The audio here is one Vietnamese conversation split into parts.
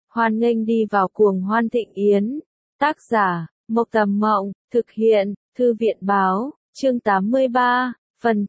Hoan nghênh đi vào cuồng hoan thịnh yến. Tác giả, Mộc Tầm Mộng, thực hiện, Thư viện Báo, chương 83, phần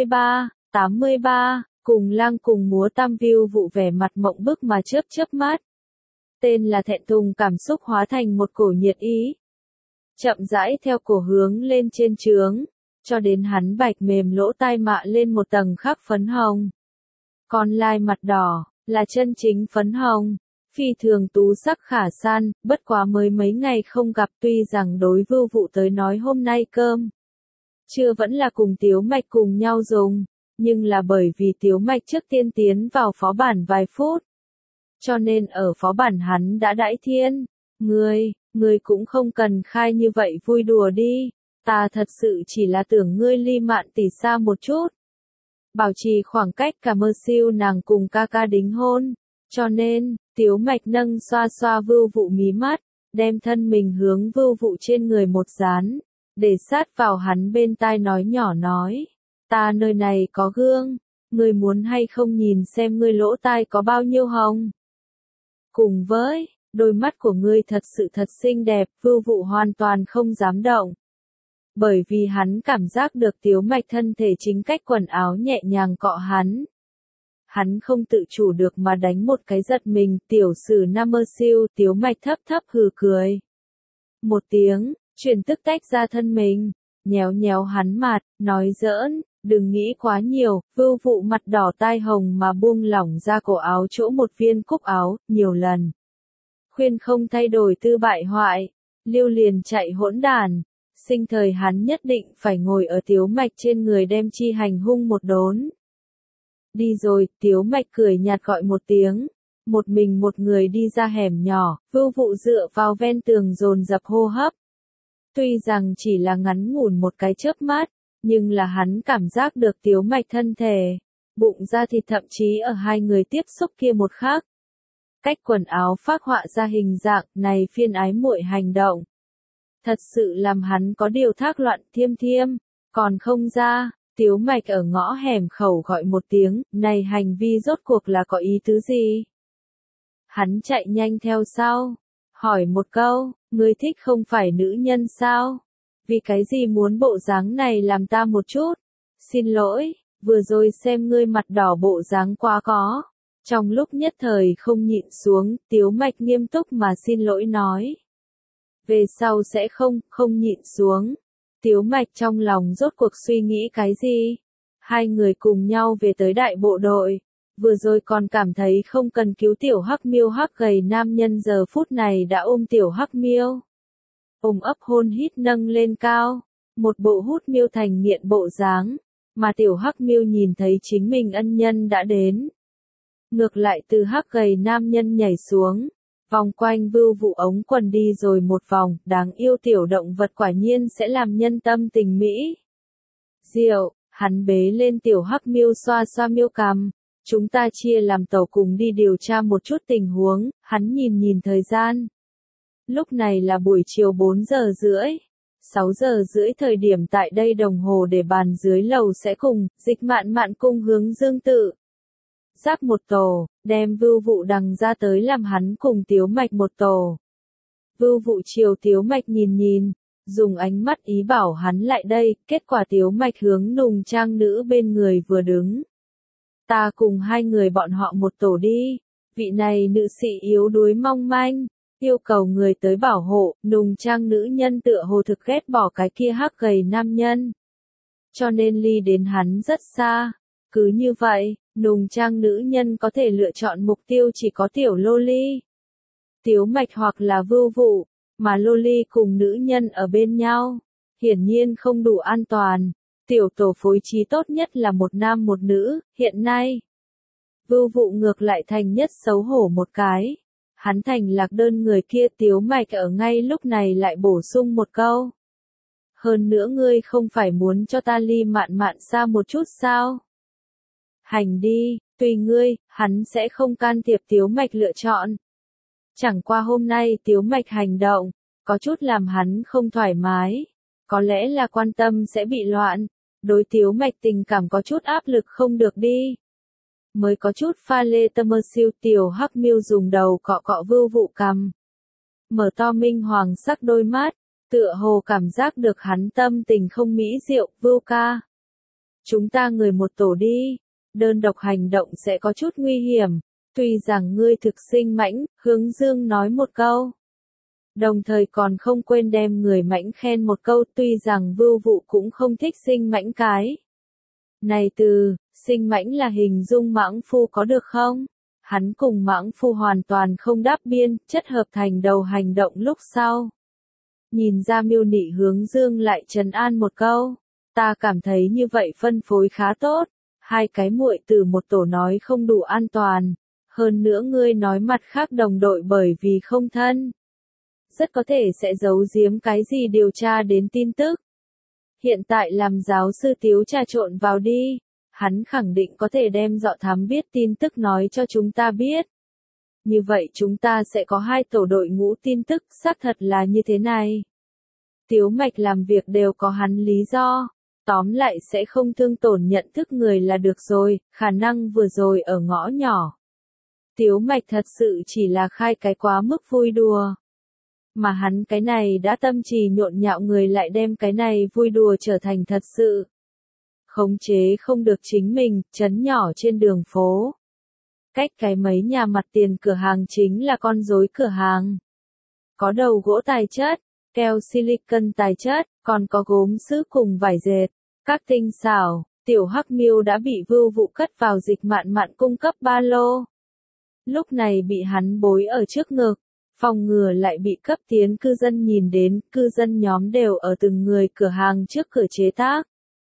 83, cùng lang cùng múa tam view vụ vẻ mặt mộng bức mà chớp mắt. Tên là thẹn thùng cảm xúc hóa thành một cổ nhiệt ý. Chậm rãi theo cổ hướng lên trên trướng, cho đến hắn bạch mềm lỗ tai mạ lên một tầng khắc phấn hồng. Còn lai mặt đỏ, là chân chính phấn hồng. Phi thường tú sắc khả san, bất quá mới mấy ngày không gặp, tuy rằng đối Vưu Vụ tới nói hôm nay cơm trưa vẫn là cùng Tiếu Mạch cùng nhau dùng, nhưng là bởi vì Tiếu Mạch trước tiên tiến vào phó bản vài phút, cho nên ở phó bản hắn đã đãi thiên. Ngươi cũng không cần khai như vậy vui đùa đi, ta thật sự chỉ là tưởng ngươi ly Mạn tỷ xa một chút. Bảo trì khoảng cách cả mơ siêu nàng cùng ca ca đính hôn, cho nên, Tiếu Mạch nâng xoa xoa Vưu Vụ mí mắt, đem thân mình hướng Vưu Vụ trên người một dán, để sát vào hắn bên tai nói nhỏ nói, ta nơi này có gương, ngươi muốn hay không nhìn xem ngươi lỗ tai có bao nhiêu hồng. Cùng với, đôi mắt của ngươi thật sự thật xinh đẹp, Vưu Vụ hoàn toàn không dám động. Bởi vì hắn cảm giác được Tiếu Mạch thân thể chính cách quần áo nhẹ nhàng cọ hắn. Hắn không tự chủ được mà đánh một cái giật mình, tiểu sử nam mơ siêu, Tiếu Mạch thấp hừ cười. Một tiếng, truyền tức tách ra thân mình, nhéo hắn mặt, nói giỡn, đừng nghĩ quá nhiều, Vưu Vụ mặt đỏ tai hồng mà buông lỏng ra cổ áo chỗ một viên cúc áo, nhiều lần. Khuyên không thay đổi tư bại hoại, Lưu liền chạy hỗn đàn, sinh thời hắn nhất định phải ngồi ở Tiếu Mạch trên người đem chi hành hung một đốn. Đi rồi, Tiếu Mạch cười nhạt gọi một tiếng, một mình một người đi ra hẻm nhỏ, Vưu Vụ dựa vào ven tường dồn dập hô hấp. Tuy rằng chỉ là ngắn ngủn một cái chớp mắt, nhưng là hắn cảm giác được Tiếu Mạch thân thể, bụng ra thịt thậm chí ở hai người tiếp xúc kia một khắc. Cách quần áo phác họa ra hình dạng này phiên ái muội hành động. Thật sự làm hắn có điều thác loạn thiêm, còn không ra. Tiếu Mạch ở ngõ hẻm khẩu gọi một tiếng, này hành vi rốt cuộc là có ý tứ gì? Hắn chạy nhanh theo sau, hỏi một câu, ngươi thích không phải nữ nhân sao? Vì cái gì muốn bộ dáng này làm ta một chút? Xin lỗi, vừa rồi xem ngươi mặt đỏ bộ dáng quá có. Trong lúc nhất thời không nhịn xuống, Tiếu Mạch nghiêm túc mà xin lỗi nói. Về sau sẽ không nhịn xuống. Tiếu Mạch trong lòng rốt cuộc suy nghĩ cái gì? Hai người cùng nhau về tới đại bộ đội, vừa rồi còn cảm thấy không cần cứu tiểu Hắc Miêu hắc gầy nam nhân giờ phút này đã ôm tiểu Hắc Miêu. Ôm ấp hôn hít nâng lên cao, một bộ hút miêu thành nghiện bộ dáng, mà tiểu Hắc Miêu nhìn thấy chính mình ân nhân đã đến. Ngược lại từ hắc gầy nam nhân nhảy xuống. Vòng quanh Vưu Vụ ống quần đi rồi một vòng, đáng yêu tiểu động vật quả nhiên sẽ làm nhân tâm tình mỹ. Diệu, hắn bế lên tiểu Hắc Miêu xoa xoa miêu cằm, chúng ta chia làm tổ cùng đi điều tra một chút tình huống, hắn nhìn thời gian. Lúc này là buổi chiều 4 giờ rưỡi, 6 giờ rưỡi thời điểm tại đây đồng hồ để bàn dưới lầu sẽ cùng, Dịch Mạn cung hướng Dương Tự. Giáp một tổ, đem Vưu Vụ đằng ra tới làm hắn cùng Tiếu Mạch một tổ. Vưu Vụ chiều Tiếu Mạch nhìn, dùng ánh mắt ý bảo hắn lại đây, kết quả Tiếu Mạch hướng nùng trang nữ bên người vừa đứng. Ta cùng hai người bọn họ một tổ đi, vị này nữ sĩ yếu đuối mong manh, yêu cầu người tới bảo hộ, nùng trang nữ nhân tựa hồ thực ghét bỏ cái kia hắc gầy nam nhân. Cho nên ly đến hắn rất xa, cứ như vậy. Nùng trang nữ nhân có thể lựa chọn mục tiêu chỉ có tiểu Loli, Tiếu Mạch hoặc là Vưu Vụ, mà Loli cùng nữ nhân ở bên nhau, hiển nhiên không đủ an toàn. Tiểu tổ phối trí tốt nhất là một nam một nữ, hiện nay. Vưu Vụ ngược lại thành nhất xấu hổ một cái. Hắn thành lạc đơn người kia Tiếu Mạch ở ngay lúc này lại bổ sung một câu. Hơn nữa ngươi không phải muốn cho ta ly Mạn xa một chút sao? Hành đi, tùy ngươi, hắn sẽ không can thiệp Tiếu Mạch lựa chọn. Chẳng qua hôm nay Tiếu Mạch hành động, có chút làm hắn không thoải mái, có lẽ là quan tâm sẽ bị loạn, đối Tiếu Mạch tình cảm có chút áp lực không được đi. mới có chút pha lê tâm mơ siêu. Tiểu Hắc Miêu dùng đầu cọ cọ Vưu Vụ cằm, mở to minh hoàng sắc đôi mắt, tựa hồ cảm giác được hắn tâm tình không mỹ diệu. Vưu ca, chúng ta người một tổ đi, đơn độc hành động sẽ có chút nguy hiểm, tuy rằng ngươi thực sinh mãnh, Hướng Dương nói một câu. Đồng thời còn không quên đem người mãnh khen một câu, tuy rằng Vưu Vụ cũng không thích sinh mãnh cái này từ, sinh mãnh là hình dung mãng phu có được không? Hắn cùng mãng phu hoàn toàn không đáp biên, chất hợp thành đầu hành động lúc sau. Nhìn ra Miêu Nị Hướng Dương lại trấn an một câu, ta cảm thấy như vậy phân phối khá tốt, hai cái muội từ một tổ nói không đủ an toàn, hơn nữa ngươi nói mặt khác đồng đội bởi vì không thân, rất có thể sẽ giấu giếm cái gì điều tra đến tin tức. Hiện tại làm giáo sư Tiếu trà trộn vào đi, hắn khẳng định có thể đem dọ thám biết tin tức nói cho chúng ta biết. Như vậy chúng ta sẽ có hai tổ đội ngũ tin tức, xác thật là như thế này. Tiếu Mạch làm việc đều có hắn lý do, tóm lại sẽ không thương tổn nhận thức người là được rồi, khả năng vừa rồi ở ngõ nhỏ. Tiếu Mạch thật sự chỉ là khai cái quá mức vui đùa. Mà hắn cái này đã tâm trì nhộn nhạo người lại đem cái này vui đùa trở thành thật sự. Khống chế không được chính mình, trấn nhỏ trên đường phố. Cách cái mấy nhà mặt tiền cửa hàng chính là con rối cửa hàng. Có đầu gỗ tài chất, keo silicon tài chất, còn có gốm sứ cùng vải dệt. Các tinh xảo, Tiểu Hắc Miêu đã bị Vưu Vụ cất vào Dịch Mạn Mạn cung cấp ba lô. Lúc này bị hắn bối ở trước ngực. Phòng ngừa lại bị cấp tiến cư dân nhìn đến, cư dân nhóm đều ở từng người cửa hàng trước cửa chế tác.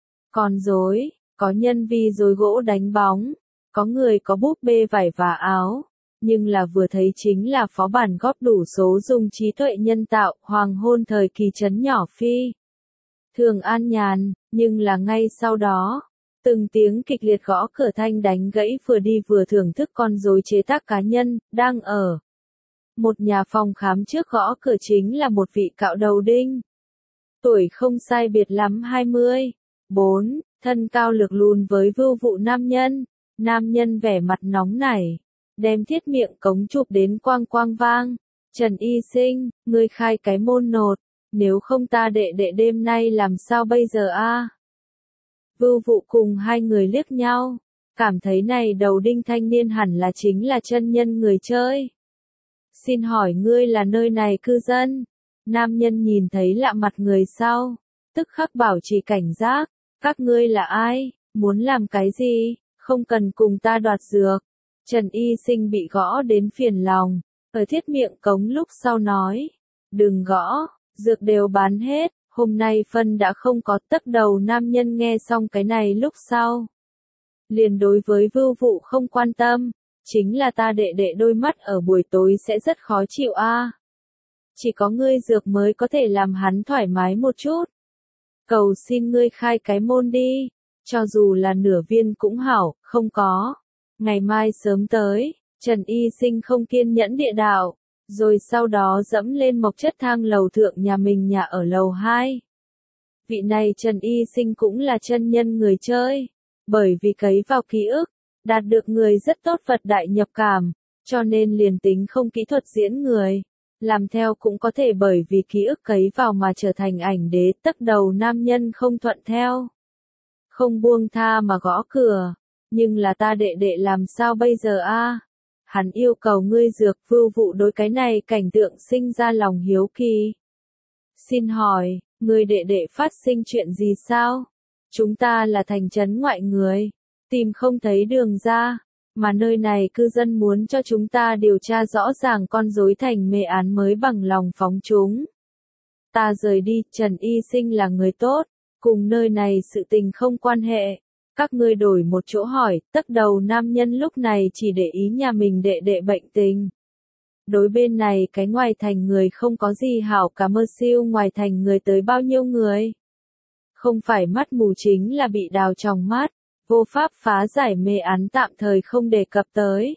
Con rối, có nhân vi rối gỗ đánh bóng, có người có búp bê vải và áo, nhưng là vừa thấy chính là phó bản góp đủ số dùng trí tuệ nhân tạo, hoàng hôn thời kỳ trấn nhỏ phi. Thường an nhàn, nhưng là ngay sau đó, từng tiếng kịch liệt gõ cửa thanh đánh gãy vừa đi vừa thưởng thức con rối chế tác cá nhân, đang ở một nhà phòng khám trước gõ cửa chính là một vị cạo đầu đinh. Tuổi không sai biệt lắm 24, thân cao lực lùn với Vưu Vụ nam nhân. Nam nhân vẻ mặt nóng nảy, đem thiết miệng cống chụp đến quang quang vang. Trần Y Sinh, ngươi khai cái môn nột, nếu không ta đệ đệ đêm nay làm sao bây giờ a? Vưu Vụ cùng hai người liếc nhau, cảm thấy này đầu đinh thanh niên hẳn là chính là chân nhân người chơi. Xin hỏi ngươi là nơi này cư dân? Nam nhân nhìn thấy lạ mặt người sau, tức khắc bảo trì cảnh giác. Các ngươi là ai? Muốn làm cái gì? Không cần cùng ta đoạt dược. Trần Y Sinh bị gõ đến phiền lòng, ở thiết miệng cống lúc sau nói. Đừng gõ, dược đều bán hết, hôm nay phân đã không có. Tấc đầu nam nhân nghe xong cái này lúc sau. Liền đối với Vưu Vụ không quan tâm. Chính là ta đệ đệ đôi mắt ở buổi tối sẽ rất khó chịu a. Chỉ có ngươi dược mới có thể làm hắn thoải mái một chút. Cầu xin ngươi khai cái môn đi, cho dù là nửa viên cũng hảo, không có. Ngày mai sớm tới, Trần Y Sinh không kiên nhẫn địa đạo, rồi sau đó dẫm lên mộc chất thang lầu thượng nhà mình nhà ở lầu 2. Vị này Trần Y Sinh cũng là chân nhân người chơi, bởi vì cấy vào ký ức, đạt được người rất tốt vật đại nhập cảm, cho nên liền tính không kỹ thuật diễn người, làm theo cũng có thể bởi vì ký ức cấy vào mà trở thành ảnh đế. Tấc đầu nam nhân không thuận theo, không buông tha mà gõ cửa, nhưng là ta đệ đệ làm sao bây giờ a? Hắn yêu cầu ngươi dược. Vưu Vụ đối cái này cảnh tượng sinh ra lòng hiếu kỳ. Xin hỏi, ngươi đệ đệ phát sinh chuyện gì sao? Chúng ta là thành trấn ngoại người, tìm không thấy đường ra, mà nơi này cư dân muốn cho chúng ta điều tra rõ ràng con rối thành mê án mới bằng lòng phóng chúng. Ta rời đi, Trần Y Sinh là người tốt, cùng nơi này sự tình không quan hệ. Các ngươi đổi một chỗ hỏi. Tấc đầu nam nhân lúc này chỉ để ý nhà mình đệ đệ bệnh tình. Đối bên này cái ngoài thành người không có gì hảo cả. Mơ siêu ngoài thành người tới bao nhiêu người? Không phải mắt mù chính là bị đào tròng mắt. Vô pháp phá giải mê án tạm thời không đề cập tới.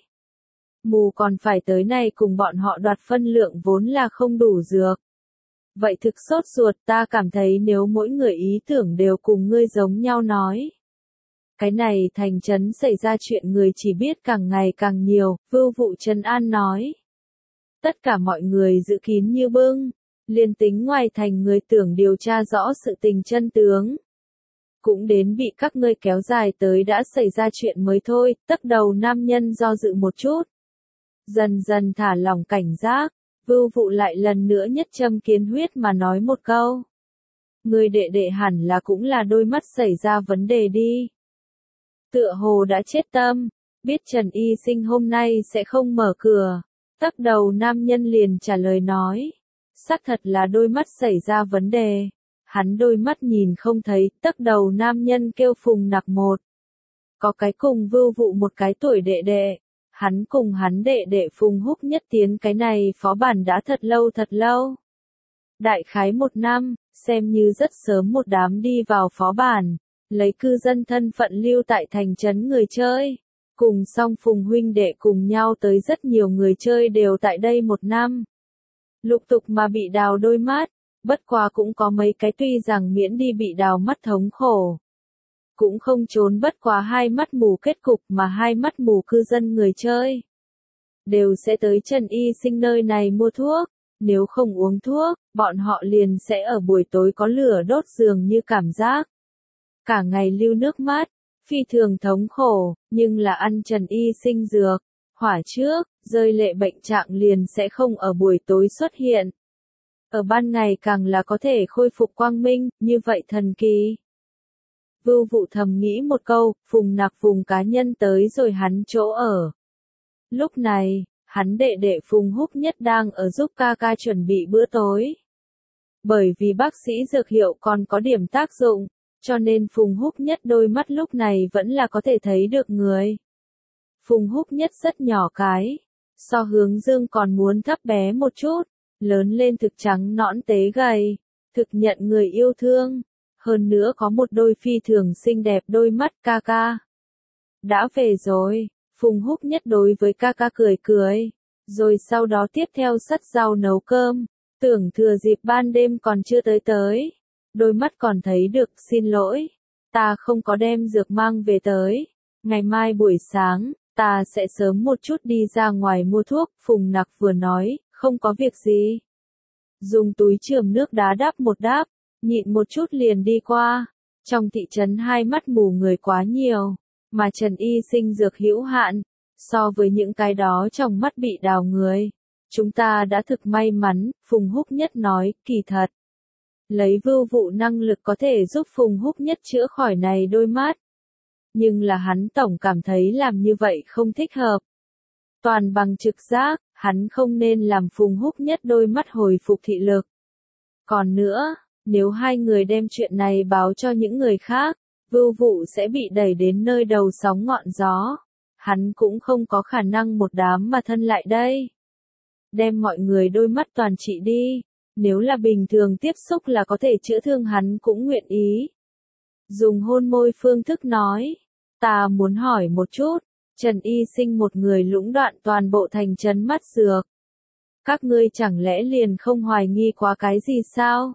Mù còn phải tới này cùng bọn họ đoạt phân lượng vốn là không đủ dược. Vậy thực sốt ruột. Ta cảm thấy nếu mỗi người ý tưởng đều cùng ngươi giống nhau nói. Cái này thành trấn xảy ra chuyện người chỉ biết càng ngày càng nhiều, Vưu Vụ trấn an nói. Tất cả mọi người giữ kín như bưng, liền tính ngoài thành người tưởng điều tra rõ sự tình chân tướng. Cũng đến bị các ngươi kéo dài tới đã xảy ra chuyện mới thôi, tấc đầu nam nhân do dự một chút. Dần dần thả lỏng cảnh giác, Vưu Vụ lại lần nữa nhất châm kiến huyết mà nói một câu. Người đệ đệ hẳn là cũng là đôi mắt xảy ra vấn đề đi. Tựa hồ đã chết tâm, biết Trần Y Sinh hôm nay sẽ không mở cửa. Tấc đầu nam nhân liền trả lời nói. Xác thật là đôi mắt xảy ra vấn đề. Hắn đôi mắt nhìn không thấy, tấc đầu nam nhân kêu Phùng Nặc một. Có cái cùng Vưu Vụ một cái tuổi đệ đệ. Hắn cùng hắn đệ đệ Phùng Húc Nhất tiến cái này phó bản đã thật lâu. Đại khái 1 năm, xem như rất sớm một đám đi vào phó bản, lấy cư dân thân phận lưu tại thành trấn người chơi. Cùng song Phùng huynh đệ cùng nhau tới rất nhiều người chơi đều tại đây 1 năm. Lục tục mà bị đào đôi mắt, bất quá cũng có mấy cái tuy rằng miễn đi bị đào mắt thống khổ. Cũng không trốn bất quá 2 mắt mù kết cục mà 2 mắt mù cư dân người chơi. Đều sẽ tới Trần Y Sinh nơi này mua thuốc, nếu không uống thuốc, bọn họ liền sẽ ở buổi tối có lửa đốt giường như cảm giác. Cả ngày lưu nước mắt, phi thường thống khổ, nhưng là ăn Trần Y Sinh dược, hỏa trước, rơi lệ bệnh trạng liền sẽ không ở buổi tối xuất hiện. Ở ban ngày càng là có thể khôi phục quang minh, như vậy thần kỳ. Vưu Vụ thầm nghĩ một câu, Phùng Nặc Phùng cá nhân tới rồi hắn chỗ ở. Lúc này, hắn đệ đệ Phùng Húc Nhất đang ở giúp ca ca chuẩn bị bữa tối. Bởi vì bác sĩ dược hiệu còn có điểm tác dụng, cho nên Phùng Húc Nhất đôi mắt lúc này vẫn là có thể thấy được người. Phùng Húc Nhất rất nhỏ cái, so Hướng Dương còn muốn thấp bé một chút, lớn lên thực trắng nõn tế gầy, thực nhận người yêu thương. Hơn nữa có một đôi phi thường xinh đẹp đôi mắt ca ca. Đã về rồi, Phùng Húc Nhất đối với ca ca cười, rồi sau đó tiếp theo sắt rau nấu cơm, tưởng thừa dịp ban đêm còn chưa tới. Đôi mắt còn thấy được, xin lỗi, ta không có đem dược mang về tới. Ngày mai buổi sáng, ta sẽ sớm một chút đi ra ngoài mua thuốc, Phùng Nặc vừa nói, không có việc gì. Dùng túi chườm nước đá đáp một đáp. Nhịn một chút liền đi qua. Trong thị trấn 2 mắt mù người quá nhiều, mà Trần Y Sinh dược hữu hạn, so với những cái đó trong mắt bị đào người. Chúng ta đã thực may mắn, Phùng Húc Nhất nói, kỳ thật. Lấy Vưu Vụ năng lực có thể giúp Phùng Húc Nhất chữa khỏi này đôi mắt. Nhưng là hắn tổng cảm thấy làm như vậy không thích hợp. Toàn bằng trực giác, hắn không nên làm Phùng Húc Nhất đôi mắt hồi phục thị lực. Còn nữa, nếu 2 người đem chuyện này báo cho những người khác, Vưu Vụ sẽ bị đẩy đến nơi đầu sóng ngọn gió. Hắn cũng không có khả năng một đám mà thân lại đây. Đem mọi người đôi mắt toàn trị đi, nếu là bình thường tiếp xúc là có thể chữa thương hắn cũng nguyện ý. Dùng hôn môi phương thức nói, ta muốn hỏi một chút, Trần Y Sinh một người lũng đoạn toàn bộ thành trấn mắt dược. Các ngươi chẳng lẽ liền không hoài nghi quá cái gì sao?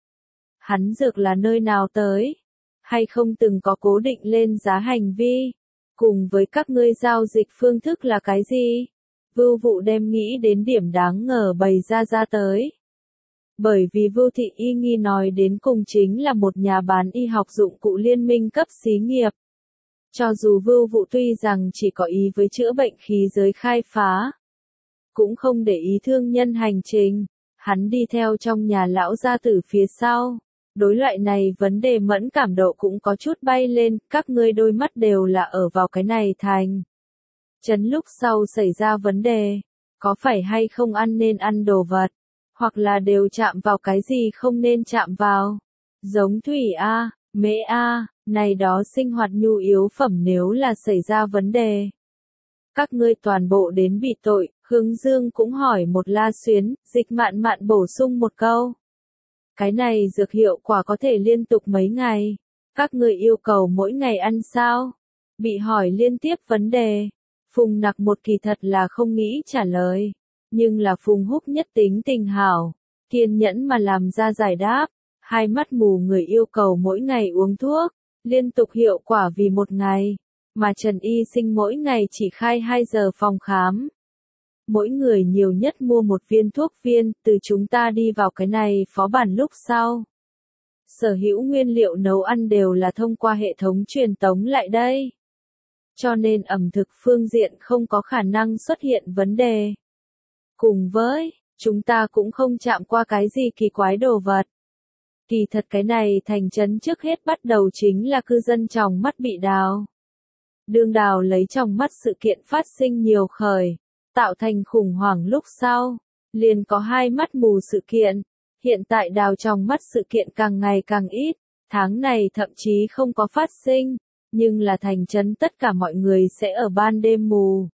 Hắn dược là nơi nào tới? Hay không từng có cố định lên giá hành vi? Cùng với các ngươi giao dịch phương thức là cái gì? Vưu Vụ đem nghĩ đến điểm đáng ngờ bày ra tới. Bởi vì Vưu Thị Y nghi nói đến cùng chính là một nhà bán y học dụng cụ liên minh cấp xí nghiệp. Cho dù Vưu Vụ tuy rằng chỉ có ý với chữa bệnh khí giới khai phá, cũng không để ý thương nhân hành trình, hắn đi theo trong nhà lão gia tử phía sau. Đối loại này vấn đề mẫn cảm độ cũng có chút bay lên, các ngươi đôi mắt đều là ở vào cái này thành trấn lúc sau xảy ra vấn đề, có phải hay không ăn nên ăn đồ vật, hoặc là đều chạm vào cái gì không nên chạm vào, giống thủy A, mễ A, này đó sinh hoạt nhu yếu phẩm nếu là xảy ra vấn đề. Các ngươi toàn bộ đến bị tội, Hướng Dương cũng hỏi một la xuyến, Dịch Mạn Mạn bổ sung một câu. Cái này dược hiệu quả có thể liên tục mấy ngày. Các người yêu cầu mỗi ngày ăn sao? Bị hỏi liên tiếp vấn đề. Phùng Nặc một kỳ thật là không nghĩ trả lời. Nhưng là Phùng Húc Nhất tính tình hảo. Kiên nhẫn mà làm ra giải đáp. 2 mắt mù người yêu cầu mỗi ngày uống thuốc. liên tục hiệu quả vì một ngày, mà Trần Y Sinh mỗi ngày chỉ khai 2 giờ phòng khám. Mỗi người nhiều nhất mua một viên thuốc viên, từ chúng ta đi vào cái này phó bản lúc sau. Sở hữu nguyên liệu nấu ăn đều là thông qua hệ thống truyền tống lại đây. Cho nên ẩm thực phương diện không có khả năng xuất hiện vấn đề. Cùng với, chúng ta cũng không chạm qua cái gì kỳ quái đồ vật. Kỳ thật cái này thành trấn trước hết bắt đầu chính là cư dân tròng mắt bị đào. Đương đào lấy tròng mắt sự kiện phát sinh nhiều khởi, tạo thành khủng hoảng lúc sau, liền có 2 mắt mù sự kiện. Hiện tại đào tròng mắt sự kiện càng ngày càng ít, tháng này thậm chí không có phát sinh, nhưng là thành trấn tất cả mọi người sẽ ở ban đêm mù.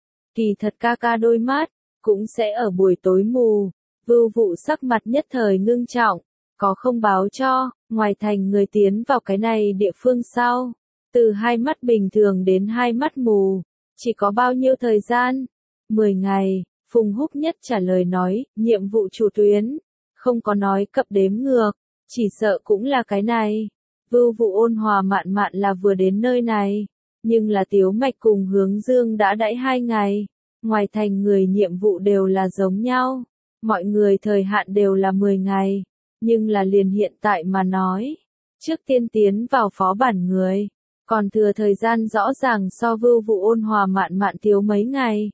Kỳ thật ca ca đôi mắt, cũng sẽ ở buổi tối mù. Vưu Vụ sắc mặt nhất thời ngưng trọng, có không báo cho, ngoài thành người tiến vào cái này địa phương sau, từ 2 mắt bình thường đến 2 mắt mù, chỉ có bao nhiêu thời gian? 10 ngày, Phùng Húc Nhất trả lời nói, nhiệm vụ chủ tuyến, không có nói cập đếm ngược, chỉ sợ cũng là cái này. Vưu Vụ ôn hòa mạn mạn là vừa đến nơi này, nhưng là Tiếu Mạch cùng Hướng Dương đã đãi 2 ngày, ngoài thành người nhiệm vụ đều là giống nhau, mọi người thời hạn đều là 10 ngày, nhưng là liền hiện tại mà nói, trước tiên tiến vào phó bản người, còn thừa thời gian rõ ràng so Vưu Vụ ôn hòa mạn mạn thiếu mấy ngày.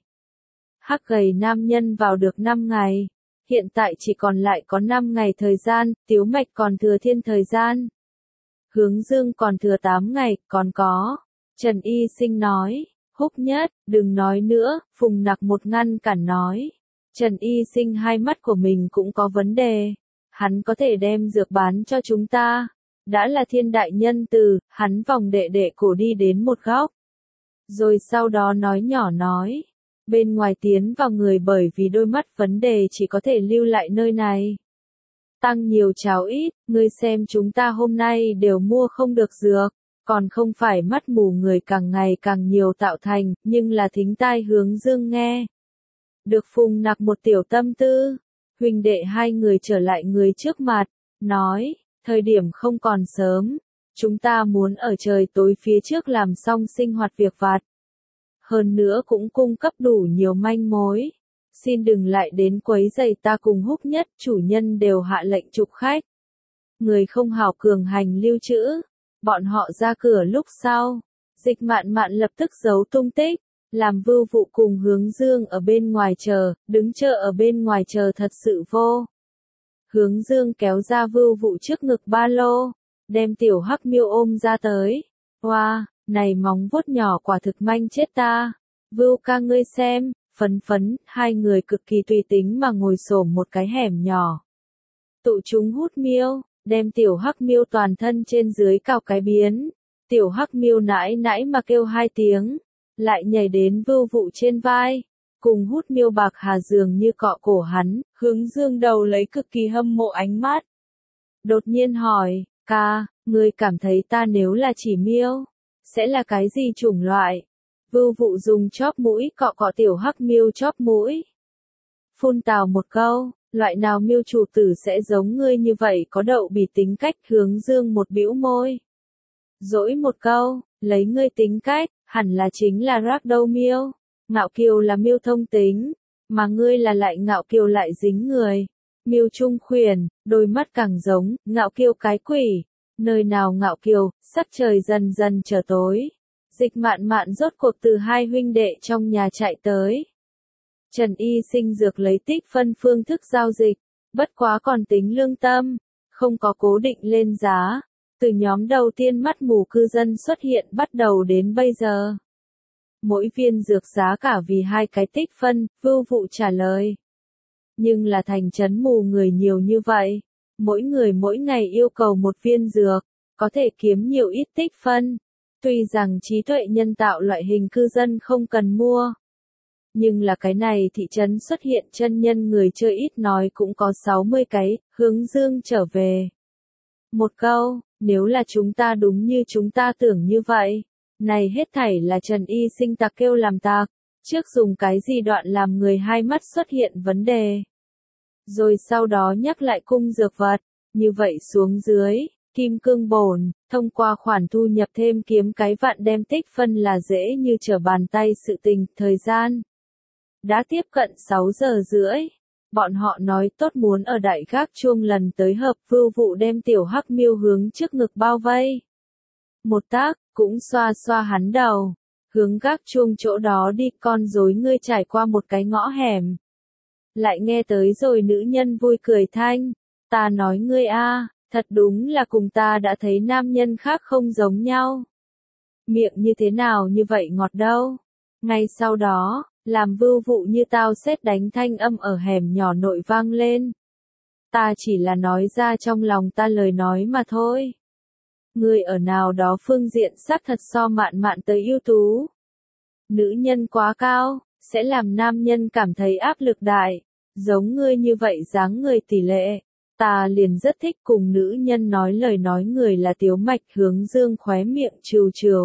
Hắc gầy nam nhân vào được 5 ngày, hiện tại chỉ còn lại có 5 ngày thời gian, Tiếu Mạch còn thừa thiên thời gian. Hướng Dương còn thừa 8 ngày, còn có. Trần Y Sinh nói, Húc Nhất, đừng nói nữa, Phùng Nặc một ngăn cản nói. Trần Y Sinh 2 mắt của mình cũng có vấn đề, hắn có thể đem dược bán cho chúng ta. Đã là thiên đại nhân từ, hắn vòng đệ đệ cổ đi đến một góc. Rồi sau đó nói nhỏ nói, bên ngoài tiến vào người bởi vì đôi mắt vấn đề chỉ có thể lưu lại nơi này. Tăng nhiều cháo ít, ngươi xem chúng ta hôm nay đều mua không được dược, còn không phải mắt mù người càng ngày càng nhiều tạo thành, nhưng là thính tai Hướng Dương nghe. Được Phùng Nặc một tiểu tâm tư, huynh đệ 2 người trở lại người trước mặt, nói, thời điểm không còn sớm, chúng ta muốn ở trời tối phía trước làm xong sinh hoạt việc vặt. Hơn nữa cũng cung cấp đủ nhiều manh mối. Xin đừng lại đến quấy rầy ta cùng Húc Nhất, chủ nhân đều hạ lệnh trục khách. Người không hảo cường hành lưu trữ. Bọn họ ra cửa lúc sau. Dịch mạn mạn lập tức giấu tung tích. Làm Vưu Vụ cùng Hướng Dương ở bên ngoài chờ, đứng chờ ở bên ngoài chờ thật sự vô. Hướng Dương kéo ra Vưu Vụ trước ngực ba lô, đem tiểu hắc miêu ôm ra tới. Wow, này móng vuốt nhỏ quả thực manh chết ta. Vưu ca ngươi xem, phấn phấn, 2 người cực kỳ tùy tính mà ngồi xổm một cái hẻm nhỏ. Tụ chúng hút miêu, đem tiểu hắc miêu toàn thân trên dưới cào cái biến. Tiểu hắc miêu nãi nãi mà kêu 2 tiếng, lại nhảy đến Vưu Vụ trên vai. Cùng hút miêu bạc hà dường như cọ cổ hắn, Hướng Dương đầu lấy cực kỳ hâm mộ ánh mắt. Đột nhiên hỏi, ca, ngươi cảm thấy ta nếu là chỉ miêu, sẽ là cái gì chủng loại? Vưu Vụ dùng chóp mũi cọ cọ tiểu hắc miêu chóp mũi. Phun tào một câu, loại nào miêu chủ tử sẽ giống ngươi như vậy có đậu bỉ tính cách? Hướng Dương một bĩu môi. Dỗi một câu, lấy ngươi tính cách, hẳn là chính là ragdoll miêu. Ngạo kiều là miêu thông tính, mà ngươi là lại ngạo kiều lại dính người. Miêu trung khuyển, đôi mắt càng giống, ngạo kiều cái quỷ. Nơi nào ngạo kiều, sắc trời dần dần trở tối. Dịch mạn mạn rốt cuộc từ 2 huynh đệ trong nhà chạy tới. Trần Y Sinh dược lấy tích phân phương thức giao dịch, bất quá còn tính lương tâm, không có cố định lên giá. Từ nhóm đầu tiên mắt mù cư dân xuất hiện bắt đầu đến bây giờ. Mỗi viên dược giá cả vì 2 cái tích phân, Vưu Vụ trả lời. Nhưng là thành trấn mù người nhiều như vậy, mỗi người mỗi ngày yêu cầu một viên dược, có thể kiếm nhiều ít tích phân. Tuy rằng trí tuệ nhân tạo loại hình cư dân không cần mua, nhưng là cái này thị trấn xuất hiện chân nhân người chơi ít nói cũng có 60 cái. Hướng Dương trở về. Một câu, nếu là chúng ta đúng như chúng ta tưởng như vậy, này hết thảy là Trần Y Sinh tặc kêu làm tặc, trước dùng cái gì đoạn làm người 2 mắt xuất hiện vấn đề. Rồi sau đó nhắc lại cung dược vật, như vậy xuống dưới, kim cương bổn, Thông qua khoản thu nhập thêm kiếm cái vạn đem tích phân là dễ như trở bàn tay sự tình, thời gian. Đã tiếp cận 6 giờ rưỡi. Bọn họ nói tốt muốn ở đại gác chuông lần tới hợp Vưu Vụ đem tiểu hắc miêu hướng trước ngực bao vây. Một tác, cũng xoa xoa hắn đầu. Hướng gác chuông chỗ đó đi con rối ngươi trải qua một cái ngõ hẻm. Lại nghe tới rồi nữ nhân vui cười thanh. Ta nói ngươi a, thật đúng là cùng ta đã thấy nam nhân khác không giống nhau. Miệng như thế nào như vậy ngọt đâu. Ngay sau đó, làm Vưu Vụ như tao sét đánh thanh âm ở hẻm nhỏ nội vang lên. Ta chỉ là nói ra trong lòng ta lời nói mà thôi. Ngươi ở nào đó phương diện xác thật so Mạn Mạn tới ưu tú. Nữ nhân quá cao, sẽ làm nam nhân cảm thấy áp lực đại. Giống ngươi như vậy dáng người tỷ lệ. Ta liền rất thích cùng nữ nhân nói lời nói người là Tiếu Mạch. Hướng Dương khóe miệng trừ trừ.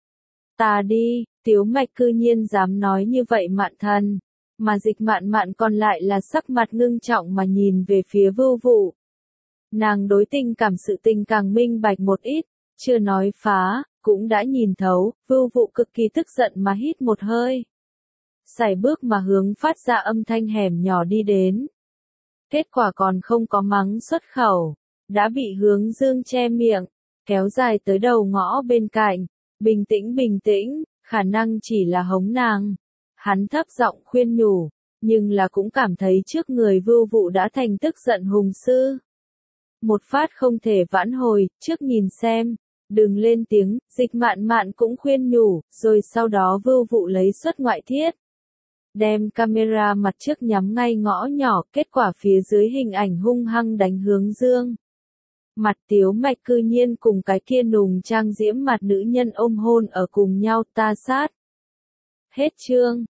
Ta đi, Tiếu Mạch cư nhiên dám nói như vậy Mạn thần. Mà Dịch Mạn Mạn còn lại là sắc mặt ngưng trọng mà nhìn về phía Vưu Vụ. Nàng đối tình cảm sự tình càng minh bạch một ít, chưa nói phá, cũng đã nhìn thấu. Vưu Vụ cực kỳ tức giận mà hít một hơi. Sải bước mà hướng phát ra âm thanh hẻm nhỏ đi đến. Kết quả còn không có mắng xuất khẩu, đã bị Hướng Dương che miệng, kéo dài tới đầu ngõ bên cạnh. Bình tĩnh, khả năng chỉ là hống nàng. Hắn thấp giọng khuyên nhủ, nhưng là cũng cảm thấy trước người Vưu Vụ đã thành tức giận hùng sư. Một phát không thể vãn hồi, trước nhìn xem, đừng lên tiếng. Dịch Mạn Mạn cũng khuyên nhủ, rồi sau đó Vưu Vụ lấy xuất ngoại thiết. Đem camera mặt trước nhắm ngay ngõ nhỏ, kết quả phía dưới hình ảnh hung hăng đánh Hướng Dương. Mặt Tiếu Mạch cư nhiên cùng cái kia nùng trang diễm mặt nữ nhân ôm hôn ở cùng nhau, ta sát. Hết chương.